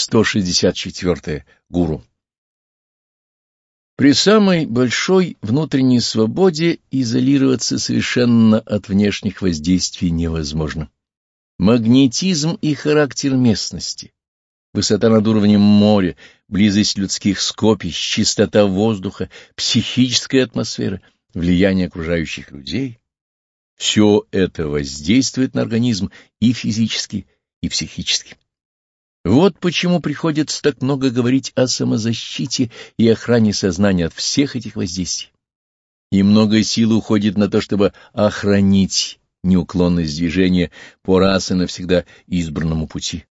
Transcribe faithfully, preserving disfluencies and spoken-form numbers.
сто шестьдесят четыре. Гуру. При самой большой внутренней свободе изолироваться совершенно от внешних воздействий невозможно. Магнетизм и характер местности, высота над уровнем моря, близость людских скопищ, чистота воздуха, психическая атмосфера, влияние окружающих людей — все это воздействует на организм и физически, и психически. Вот почему приходится так много говорить о самозащите и охране сознания от всех этих воздействий. И много сил уходит на то, чтобы охранить неуклонность движения по раз и навсегда избранному пути.